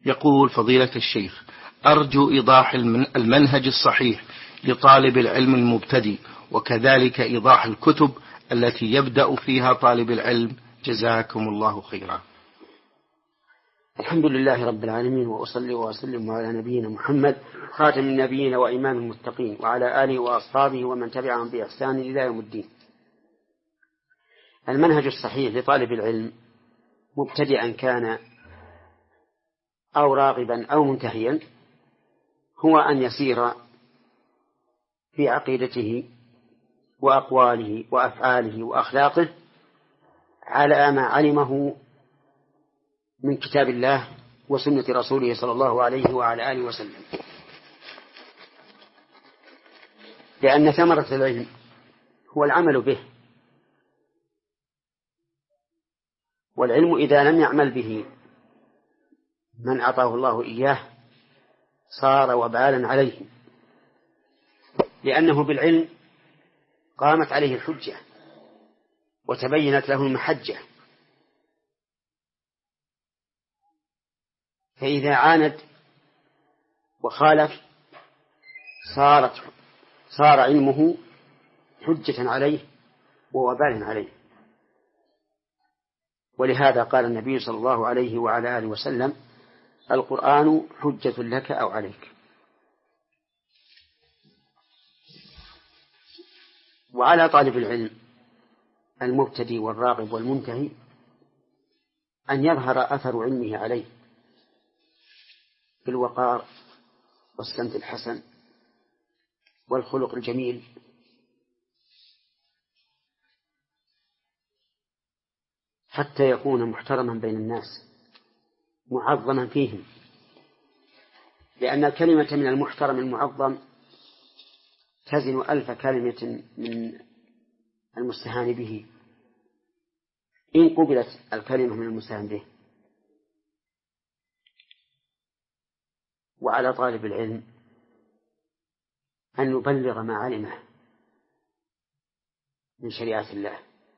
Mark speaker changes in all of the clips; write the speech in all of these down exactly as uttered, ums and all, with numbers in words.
Speaker 1: يقول فضيلة الشيخ: أرجو إيضاح المنهج الصحيح لطالب العلم المبتدئ، وكذلك إيضاح الكتب التي يبدأ فيها طالب العلم، جزاكم الله خيرا.
Speaker 2: الحمد لله رب العالمين، وأصلي وأسلم على نبينا محمد خاتم النبيين وإمام المتقين، وعلى آله وأصحابه ومن تبعهم بإحسان إلى يوم الدين. المنهج الصحيح لطالب العلم مبتدئا كان أو راغبا أو منتهيا هو أن يسير في عقيدته وأقواله وأفعاله وأخلاقه على ما علمه من كتاب الله وسنة رسوله صلى الله عليه وعلى آله وسلم، لأن ثمرة العلم هو العمل به، والعلم إذا لم يعمل به من أعطاه الله إياه صار وبالا عليه، لأنه بالعلم قامت عليه الحجة وتبينت له المحجة، فإذا عاند وخالف صارت صار علمه حجة عليه ووبال عليه. ولهذا قال النبي صلى الله عليه وعلى آله وسلم: القرآن حجة لك أو عليك. وعلى طالب العلم المبتدئ والراغب والمنتهي أن يظهر أثر علمه عليه بالوقار والسمت الحسن والخلق الجميل، حتى يكون محترما بين الناس معظما فيهم، لأن الكلمة من المحترم المعظم تزن ألف كلمة من المستهان به إن قبلت الكلمة من المستهان به. وعلى طالب العلم أن يبلغ ما علمه من شريعة الله،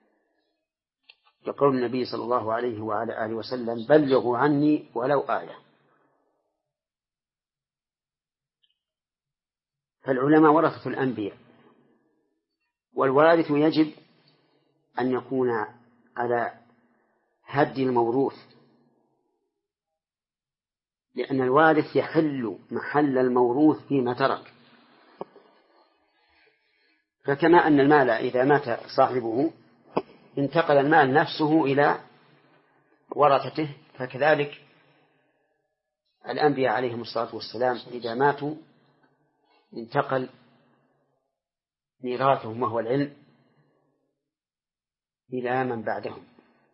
Speaker 2: يقول النبي صلى الله عليه وعلى آله وسلم: بلغوا عني ولو آية. فالعلماء ورثة الأنبياء، والوارث يجب أن يكون على هدي الموروث، لأن الوارث يحل محل الموروث فيما ترك. فكما أن المال إذا مات صاحبه انتقل المال نفسه إلى ورثته، فكذلك الأنبياء عليهم الصلاة والسلام إذا ماتوا انتقل ميراثهم وهو العلم إلى من بعدهم،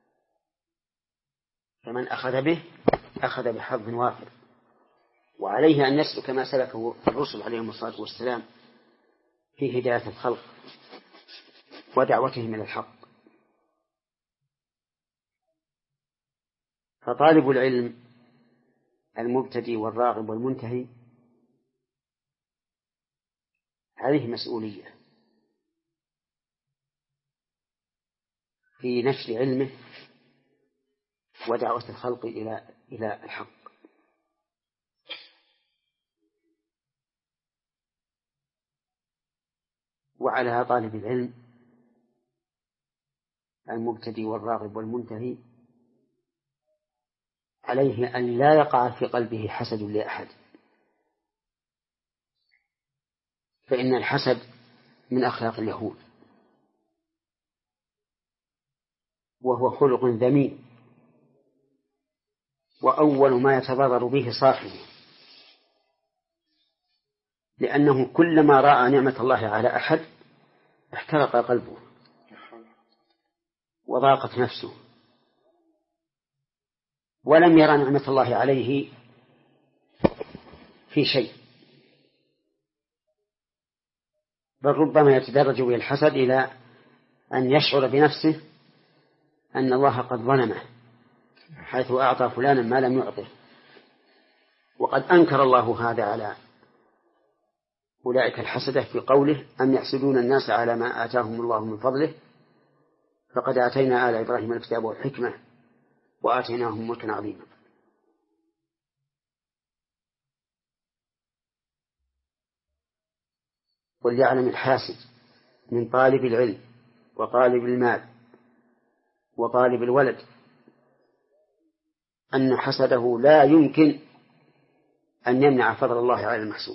Speaker 2: فمن أخذ به أخذ بحظ وافر، وعليه أن يسلك ما سلكه الرسل عليهم الصلاة والسلام في هداية الخلق ودعوتهم إلى الحق. فطالب العلم المبتدئ والراغب والمنتهي عليه مسؤولية في نشر علمه ودعوة الخلق إلى إلى الحق. وعلى طالب العلم المبتدئ والراغب والمنتهي عليه أن لا يقع في قلبه حسد لأحد، فإن الحسد من أخلاق اليهود، وهو خلق ذميم، وأول ما يتضرر به صاحبه، لأنه كلما رأى نعمة الله على أحد احترق قلبه وضاقت نفسه، ولم يرى نعمة الله عليه في شيء، بل ربما يتدرج به الحسد إلى أن يشعر بنفسه أن الله قد ظلمه حيث أعطى فلانا ما لم يعطه. وقد أنكر الله هذا على أولئك الحسدة في قوله: أم يحسدون الناس على ما آتاهم الله من فضله فقد آتينا آل إبراهيم الكتاب والحكمة وآتيناهم ملكا عظيما. وليعلم الحاسد من طالب العلم وطالب المال وطالب الولد أن حسده لا يمكن أن يمنع فضل الله على المحسود.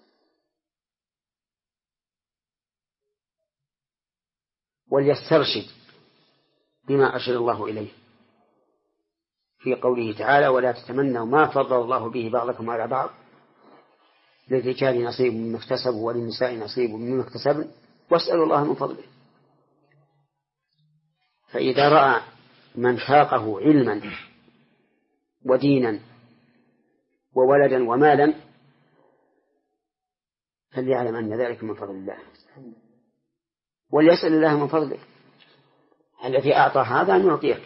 Speaker 2: وليسترشد بما أرشد الله إليه في قوله تعالى: ولا تتمنوا ما فضل الله به بعضكم على بعض للرجال نصيب مما اكتسبوا وللنساء نصيب مما اكتسبن واسألوا الله من فضله. فإذا رأى من فاقه علما ودينا وولدا ومالا فليعلم أن ذلك من فضل الله، وليسأل الله من فضله الذي أعطى هذا أن يعطيه.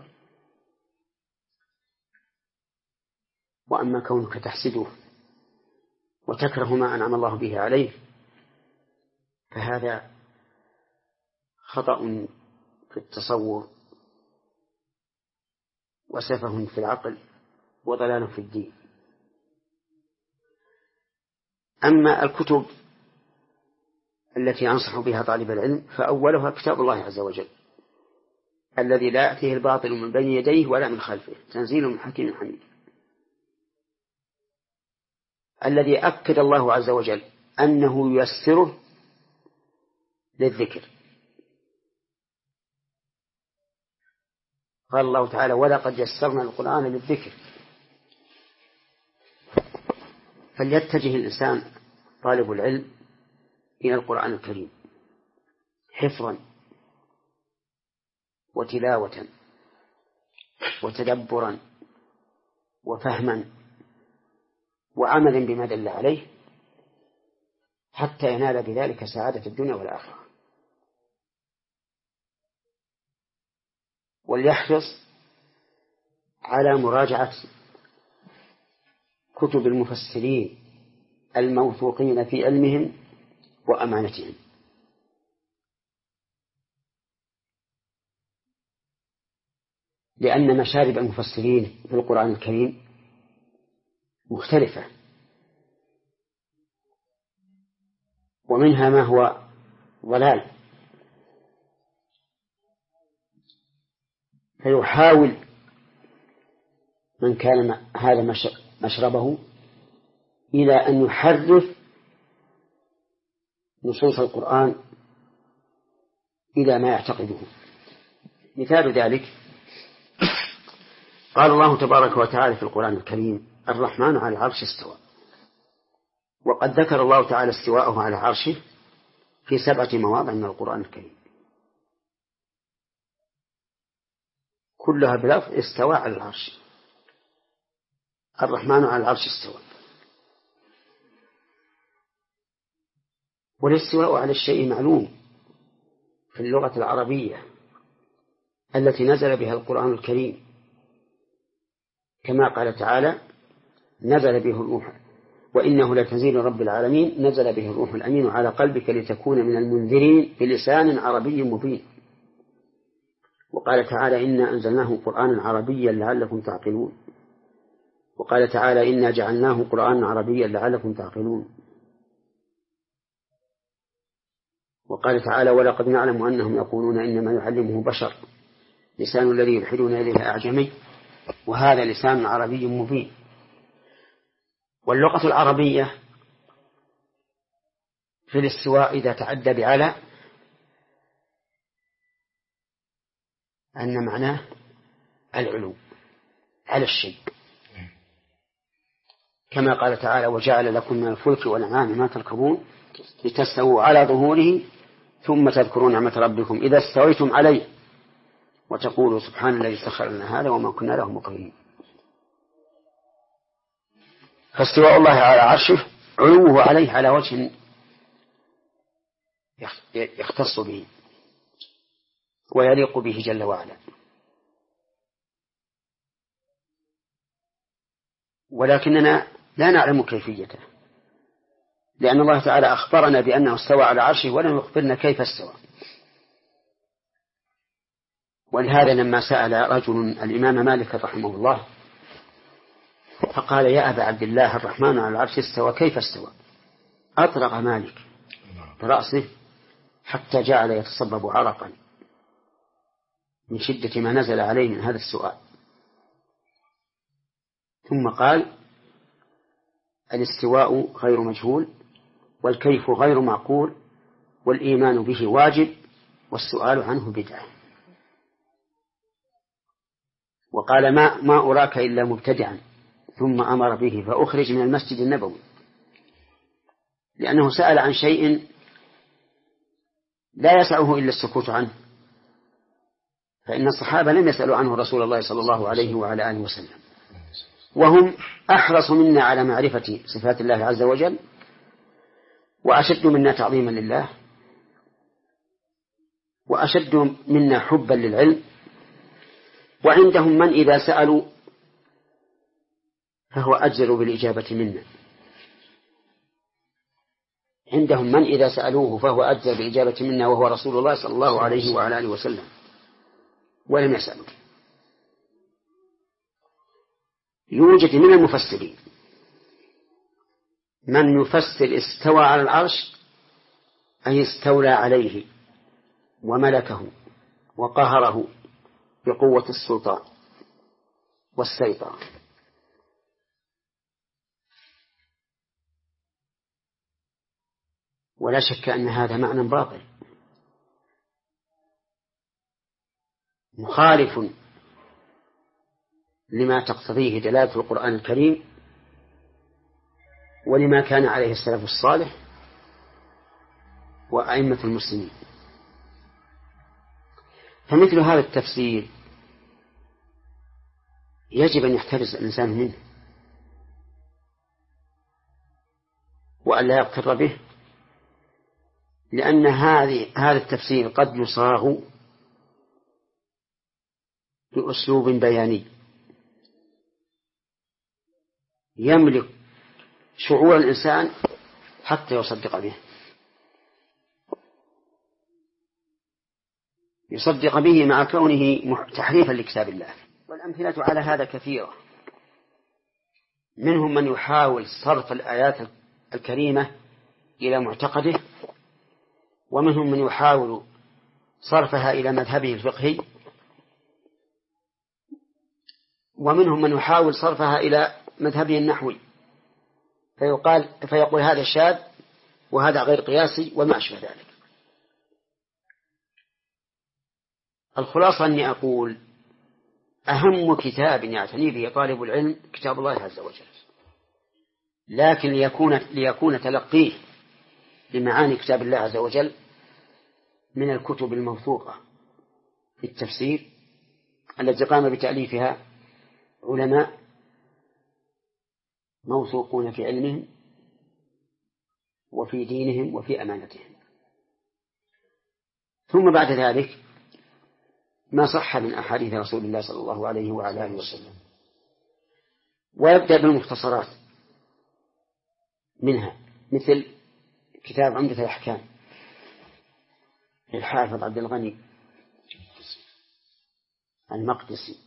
Speaker 2: وأما كونك تحسده وتكره ما أنعم الله به عليه فهذا خطأ في التصور وسفه في العقل وضلال في الدين. أما الكتب التي أنصح بها طالب العلم فأولها كتاب الله عز وجل الذي لا يأتيه الباطل من بين يديه ولا من خلفه، تنزيل من حكيم حميد، الذي أكد الله عز وجل أنه ييسره للذكر. قال الله تعالى: ولقد يسرنا القرآن للذكر. فليتجه الإنسان طالب العلم إلى القرآن الكريم حفظا وتلاوة وتدبرا وفهما وعملا بما دل عليه حتى ينال بذلك سعادة الدنيا والآخرة. وليحرص على مراجعة كتب المفسرين الموثوقين في علمهم وأمانتهم، لأن مشارب المفسرين في القرآن الكريم مختلفة، ومنها ما هو ضلال، فيحاول من كان هذا مشربه إلى أن يحرف نصوص القرآن إلى ما يعتقده. مثال ذلك قال الله تبارك وتعالى في القرآن الكريم: الرحمن على العرش استوى. وقد ذكر الله تعالى استواءه على عرشه في سبعة مواضع من القرآن الكريم كلها بلفظ استوى على العرش. الرحمن على العرش استوى. والاستواء على الشيء معلوم في اللغة العربية التي نزل بها القرآن الكريم، كما قال تعالى: نزل به الروح وإنه لتنزيل رب العالمين نزل به الروح الأمين على قلبك لتكون من المنذرين بلسان عربي مبين. وقال تعالى: إنا أنزلناه قرآنا عربيا لعلكم تعقلون. وقال تعالى: إنا جعلناه قرآنا عربيا لعلكم تعقلون. وقال تعالى: ولقد نعلم أنهم يقولون إنما يعلمه بشر لسان الذي يلحدون إليه أعجمي وهذا لسان عربي مبين. واللغة العربية في الاستواء إذا تعدى بعلى أن معناه العلو على الشيء، كما قال تعالى: وجعل لكم من الفلك والأنعام ما تركبون لتستووا على ظهوره ثم تذكروا نعمة ربكم إذا استويتم عليه وتقولوا سبحان الذي سخر لنا هذا وما كنا له مقرنين. فاستواء الله على عرشه علوه عليه على وجه يختص به ويليق به جل وعلا. ولكننا لا نعلم كيفيته، لأن الله تعالى أخبرنا بأنه استوى على عرشه ولم يخبرنا كيف استوى. ولهذا لما سأل رجل الإمام مالك رحمه الله فقال: يا أبا عبد الله الرحمن على العرش استوى كيف استوى؟ أطرق مالك برأسه حتى جعل يتصبب عرقا من شدة ما نزل عليه من هذا السؤال. ثم قال: الاستواء غير مجهول، والكيف غير معقول، والإيمان به واجب، والسؤال عنه بدعة. وقال: ما, ما أراك إلا مبتدعا. ثم أمر به فأخرج من المسجد النبوي، لأنه سأل عن شيء لا يسعه إلا السكوت عنه، فإن الصحابة لم يسألوا عنه رسول الله صلى الله عليه وعلى آله وسلم، وهم أحرص منا على معرفة صفات الله عز وجل، وأشد منا تعظيما لله، وأشد منا حبا للعلم. وعندهم من إذا سألوا فهو أجزر بالإجابة منا، عندهم من إذا سألوه فهو أجزر بالإجابة منا، وهو رسول الله صلى الله عليه وعلى آله وسلم، ولم يسألوا. يوجد من المفسرين من يفسر استوى على العرش أي استولى عليه وملكه وقهره بقوة السلطان والسيطرة. ولا شك أن هذا معنى باطل مخالف لما تقتضيه دلالة القرآن الكريم ولما كان عليه السلف الصالح وأئمة المسلمين. فمثل هذا التفسير يجب أن يحترز الإنسان منه وأن لا يغتر به، لأن هذه هذا التفسير قد يصاغ بأسلوب بياني يملك شعور الإنسان حتى يصدق به، يصدق به مع كونه تحريفا لكتاب الله. والأمثلة على هذا كثيرة، منهم من يحاول صرف الآيات الكريمة إلى معتقده، ومنهم من يحاول صرفها إلى مذهبه الفقهي، ومنهم من يحاول صرفها إلى مذهبه النحوي، فيقال فيقول هذا شاذ وهذا غير قياسي وما أشبه ذلك. الخلاصة أني أقول أهم كتاب يعتني به طالب العلم كتاب الله عز وجل، لكن ليكون, ليكون تلقيه لمعاني كتاب الله عز وجل من الكتب الموثوقة في التفسير التي قام بتأليفها علماء موثوقون في علمهم وفي دينهم وفي أمانتهم. ثم بعد ذلك ما صح من أحاديث رسول الله صلى الله عليه وعلى آله وسلم، ويبدأ بالمختصرات منها مثل كتاب عمدة الأحكام للحافظ عبد الغني المقدسي،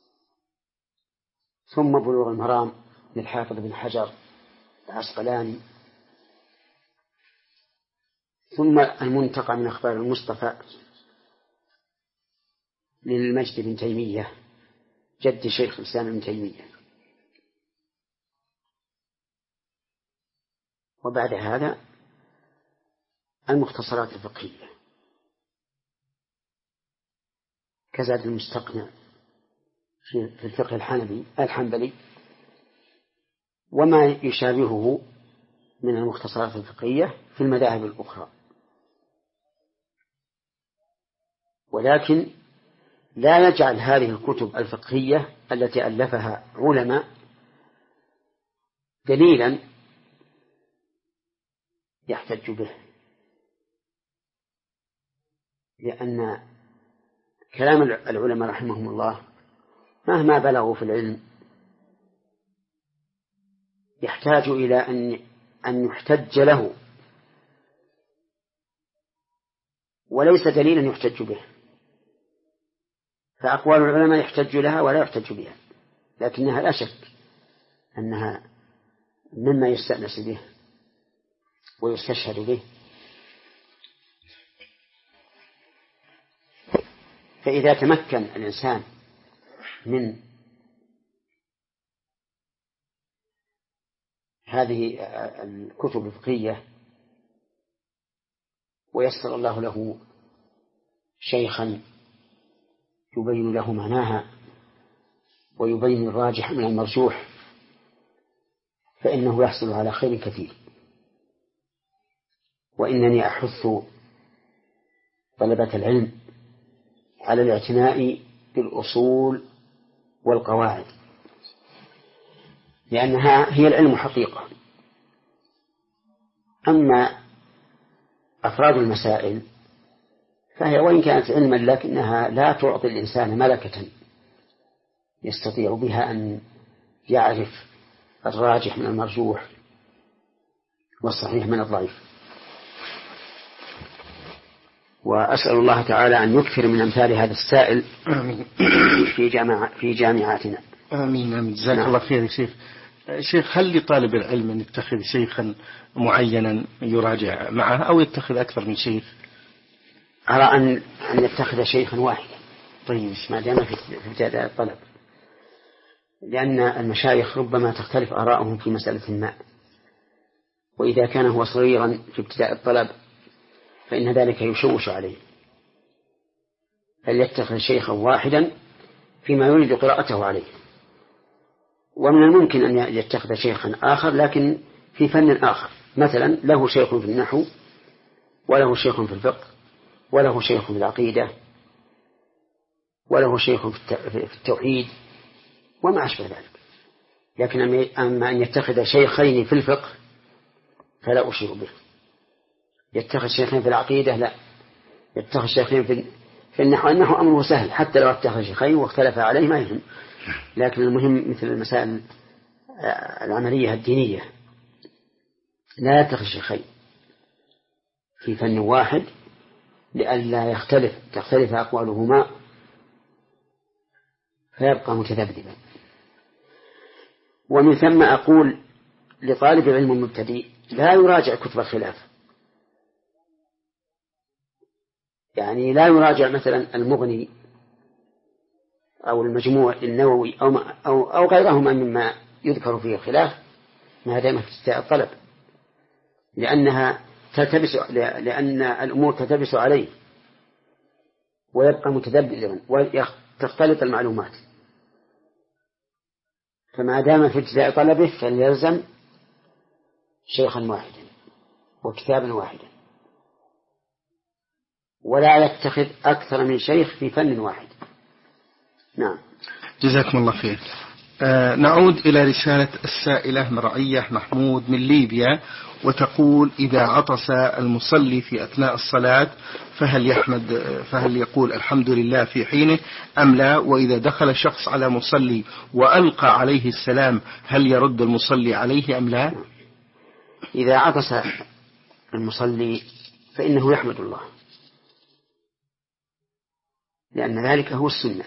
Speaker 2: ثم بلوغ المرام للحافظ بن حجر العسقلاني، ثم المنتقى من أخبار المصطفى للمجد بن تيمية جد شيخ الإسلام ابن تيمية. وبعد هذا المختصرات الفقهية كزاد المستقنع في الفقه الحنبي الحنبلي وما يشابهه من المختصرات الفقهية في المذاهب الأخرى. ولكن لا يجعل هذه الكتب الفقهية التي ألفها علماء دليلا يحتج به، لأن كلام العلماء رحمهم الله مهما بلغوا في العلم يحتاج إلى أن أن يحتج له وليس دليلا يحتج به. فأقوال العلماء يحتج لها ولا يحتج بها، لكنها لا شك أنها مما يستأنس به ويستشهد به فإذا تمكن الإنسان من هذه الكتب الفقهية ويسر الله له شيخا يبين له معناها ويبين الراجح من المرجوح فإنه يحصل على خير كثير. وإنني أحث طلبة العلم على الاعتناء بالأصول والقواعد، لأنها هي العلم حقيقة. أما أفراد المسائل فهي وإن كانت علما لكنها لا تعطي الإنسان ملكة يستطيع بها أن يعرف الراجح من المرجوح والصحيح من الضعيف. وأسأل الله تعالى أن يكثر من أمثال هذا السائل في جامع في جامعاتنا.
Speaker 1: آمين آمين. جزاك نعم. الله خير يا شيخ. شيخ، هل لطالب العلم أن يتخذ شيخا معينا يراجع معه أو يتخذ أكثر من شيخ؟
Speaker 2: أرى أن أن يتخذ شيخا واحدا. طيب، ما دام في ابتداء الطلب، لأن المشايخ ربما تختلف آراءهم في مسألة ما، وإذا كان هو صغيرا في ابتداء الطلب فإن ذلك يشوش عليه، فليتخذ شيخا واحدا فيما يريد قراءته عليه. ومن الممكن أن يتخذ شيخا آخر لكن في فن آخر، مثلا له شيخ في النحو وله شيخ في الفقه وله شيخ في العقيدة وله شيخ في التوحيد وما أشبه ذلك. لكن أما أن يتخذ شيخين في الفقه فلا أشير به، يتخذ شيخين في العقيدة لا، يتخذ شيخين في في النحو. النحو أمره سهل، حتى لو اتخذ شيخين واختلف عليه ما يهم، لكن المهم مثل المسائل العملية الدينية لا يتخذ شيخين في فن واحد لئلا يختلف تختلف أقوالهما فيبقى متذبذبا. ومن ثم أقول لطالب العلم المبتدئ لا يراجع كتب الخلاف، يعني لا يراجع مثلا المغني أو المجموع النووي أو, أو, أو غيرهما مما يذكر فيه الخلاف ما دام في ابتداء الطلب، لأنها تلتبس لأن الأمور تلتبس عليه ويبقى متذبذبا وتختلط المعلومات. فما دام في ابتداء طلبه فليلزم شيخا واحدا وكتابا واحدا، ولا يتخذ أكثر من شيخ في فن واحد. نعم.
Speaker 1: جزاكم الله خير. آه نعود إلى رسالة السائلة مرعية محمود من ليبيا، وتقول: إذا عطس المصلي في أثناء الصلاة فهل يحمد فهل يقول الحمد لله في حينه أم لا؟ وإذا دخل شخص على مصلي وألقى عليه السلام هل يرد المصلي عليه أم لا؟
Speaker 2: إذا عطس المصلي فإنه يحمد الله، لأن ذلك هو السنة،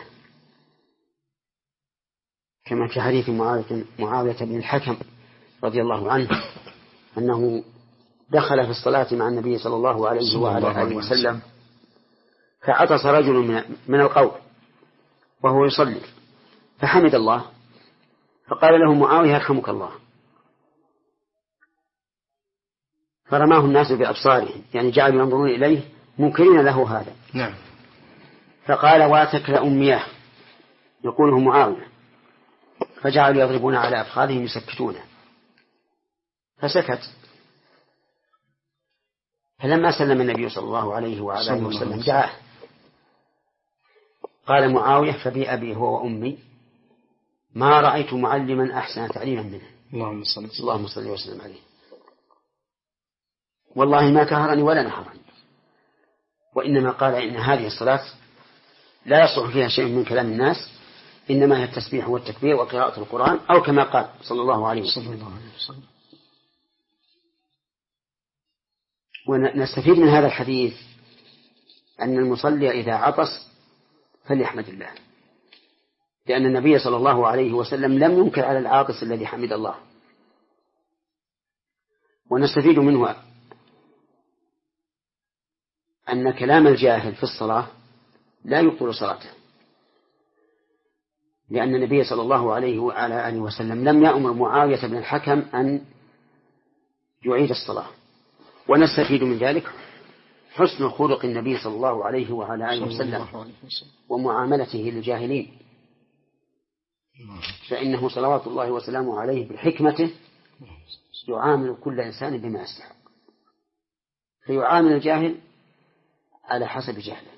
Speaker 2: كما في حديث معاوية بن الحكم رضي الله عنه أنه دخل في الصلاة مع النبي صلى الله عليه وعلى آله وسلم فعطس رجل من القوم وهو يصلي فحمد الله، فقال له معاوية: يرحمك الله. فرماه الناس بأبصارهم، يعني جعلوا ينظرون إليه منكرين له هذا.
Speaker 1: نعم.
Speaker 2: فقال: واتك لأمياه، يقوله معاوية، فجعلوا يضربون على أفخاذهم يسكتونه، فسكت. فلما سلم النبي صلى الله عليه وعلى آله وسلم دعاه، قال معاوية: فبي أبي هو وأمي ما رأيت معلما أحسن تعليما منه.
Speaker 1: اللهم صل
Speaker 2: اللهم صل وسلم عليه. والله ما كهرني ولا نهرني، وإنما قال: إن هذه الصلاة لا يصلح فيها شيء من كلام الناس، إنما هي التسبيح والتكبير وقراءة القرآن، أو كما قال صلى الله عليه وسلم. ونستفيد من هذا الحديث أن المصلي إذا عطس فليحمد الله، لأن النبي صلى الله عليه وسلم لم ينكر على العاطس الذي حمد الله. ونستفيد منه أن كلام الجاهل في الصلاة لا يبطل صلاته، لأن النبي صلى الله عليه وعلى آله وسلم لم يأمر معاوية بن الحكم أن يعيد الصلاة. ونستفيد من ذلك حسن خلق النبي صلى الله عليه وعلى آله وسلم ومعاملته للجاهلين، فإنه صلوات الله وسلامه عليه بحكمته يعامل كل إنسان بما يستحق، فيعامل الجاهل على حسب جهله.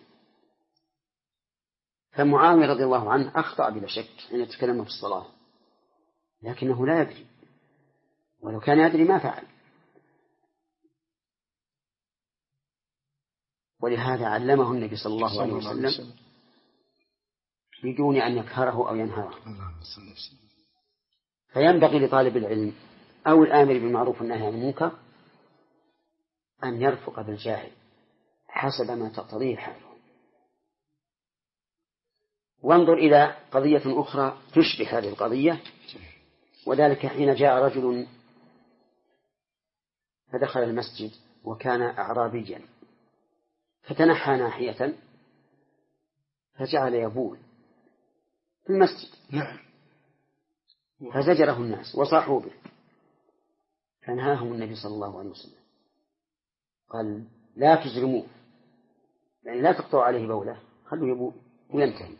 Speaker 2: فمعاوية رضي الله عنه أخطأ بلا شك حين يتكلم في الصلاة، لكنه لا يدري، ولو كان يدري ما فعل. ولهذا علمه النبي صلى الله عليه وسلم بدون أن يقهره أو ينهره. فينبغي لطالب العلم أو الآمر بالمعروف والنهي عن المنكر أن يرفق بالجاهل حسب ما تقتضيه حاله. وانظر إلى قضية أخرى تشبه هذه القضية، وذلك حين جاء رجل فدخل المسجد وكان أعرابيا، فتنحى ناحية فجعل يبول في المسجد، فزجره الناس وصاحوا به، فنهاهم النبي صلى الله عليه وسلم قال لا تزرموه، يعني لا تقطعوا عليه بوله، خلوا يبول وينتهي.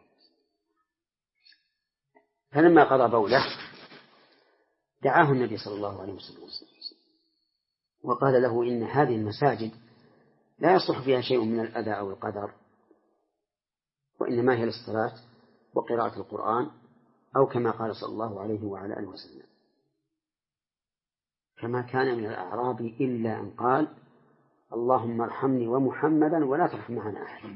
Speaker 2: فلما قضى بوله دعاه النبي صلى الله عليه وسلم وقال له إن هذه المساجد لا يصلح فيها شيء من الأذى أو القدر، وإنما هي للصلاة وقراءة القرآن، أو كما قال صلى الله عليه وعلى آله وسلم. فما كان من الأعراب إلا أن قال اللهم ارحمني ومحمدا ولا ترحم معنا أحد.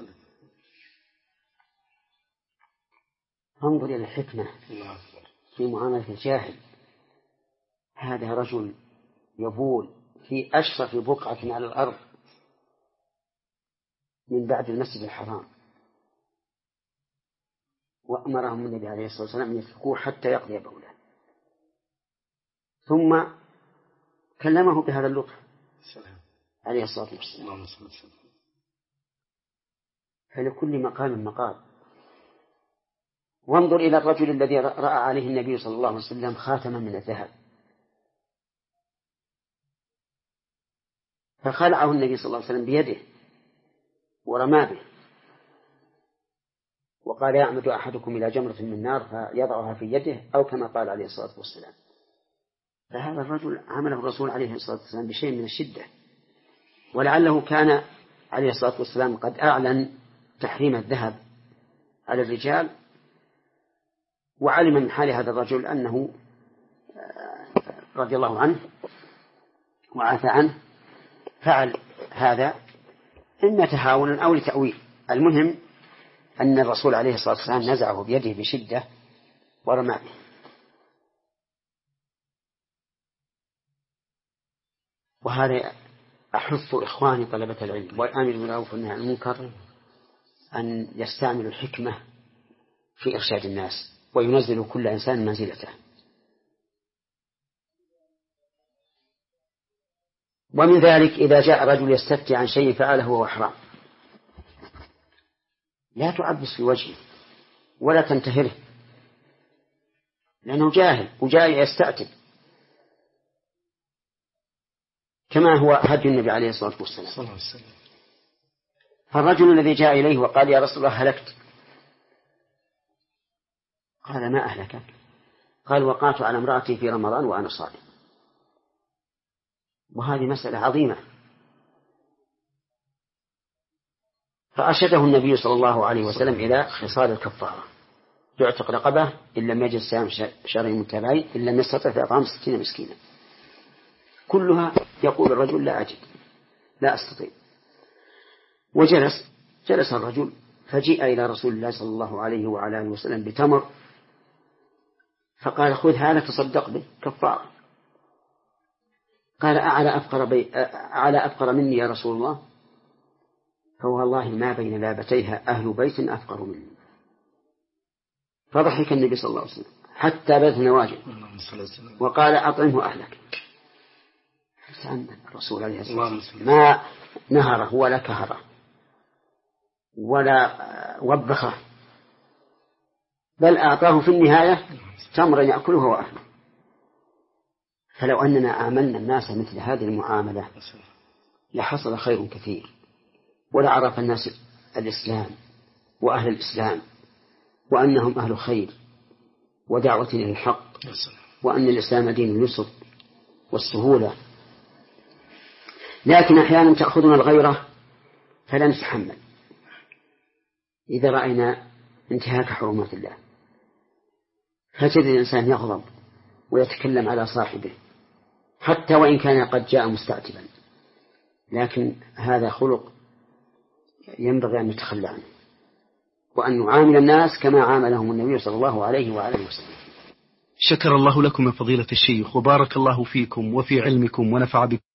Speaker 2: انظر إلى الحكمة في معاملة الجاهل. هذا رجل يبول في أشرف بقعة على الأرض من بعد المسجد الحرام، وأمرهم النبي عليه الصلاة والسلام أن يتركوه حتى يقضي بوله، ثم كلمه بهذا اللطف عليه الصلاة والسلام. فلكل مقام مقال. وانظر إلى الرجل الذي رأى عليه النبي صلى الله عليه وسلم خاتما من الذهب، فخلعه النبي صلى الله عليه وسلم بيده ورمى به، وقال يعمد أحدكم إلى جمرة من نار فيضعها في يده، أو كما قال عليه الصلاة والسلام. فهذا الرجل عمله الرسول عليه الصلاة والسلام بشيء من الشدة، ولعله كان عليه الصلاة والسلام قد أعلن تحريم الذهب على الرجال، وعلم من حال هذا الرجل أنه رضي الله عنه وعفى عنه فعل هذا إما تهاونا أو لتأويل. المهم أن الرسول عليه الصلاة والسلام نزعه بيده بشدة ورمى به. وهذا أحث إخواني طلبة العلم والآمر بالمعروف والنهي عن المنكر أن يستعملوا الحكمة في إرشاد الناس وينزلوا كل إنسان منزلته. ومن ذلك إذا جاء رجل يستفتي عن شيء فعله وهو حرام، لا تعبس في وجهه ولا تنتهره، لأنه جاهل وجاء يستأتب، كما هو هدي النبي عليه الصلاة والسلام. فالرجل الذي جاء إليه وقال يا رسول الله هلكت، قال ما أهلكك؟ قال وقعت على امرأتي في رمضان وأنا صائم. وهذه مسألة عظيمة. فأرشده النبي صلى الله عليه وسلم إلى خصال الكفارة: يعتق رقبة إن لم يجد صيام شهرين متتابعين، إن لم يستطع فإطعام ستين مسكينا. كلها يقول الرجل لا أجد، لا أستطيع. وجلس جلس الرجل، فجيء إلى رسول الله صلى الله عليه وعلى آله وسلم بتمر، فقال خذ هذا تصدق به كفارة. قال أعلى أفقر, بي... أعلى أفقر مني يا رسول الله؟ فوالله ما بين لابتيها أهل بيت أفقر مني. فضحك النبي صلى الله عليه وسلم حتى بدت نواجذ وقال أطعمه أهلك. الرسول عليه الصلاة والسلام ما نهره ولا كهره، ولا وبخه، بل أعطاه في النهاية تمرا يأكله وأهله. فلو أننا عاملنا الناس مثل هذه المعاملة لحصل خير كثير، ولعرف الناس الإسلام وأهل الإسلام وأنهم أهل خير ودعوة إلى الحق، وأن الإسلام دين اليسر والسهولة. لكن أحيانا تأخذنا الغيرة فلا نتحمل إذا رأينا انتهاك حرمات الله، فتجد الإنسان يغضب ويتكلم على صاحبه حتى وإن كان قد جاء مستعتبا، لكن هذا خلق ينبغي أن نتخلى عنه، وأن نعامل الناس كما عاملهم النبي صلى الله عليه وآله وسلم.
Speaker 1: شكر الله لكم يا فضيلة الشيخ، وبارك الله فيكم وفي علمكم ونفع بكم.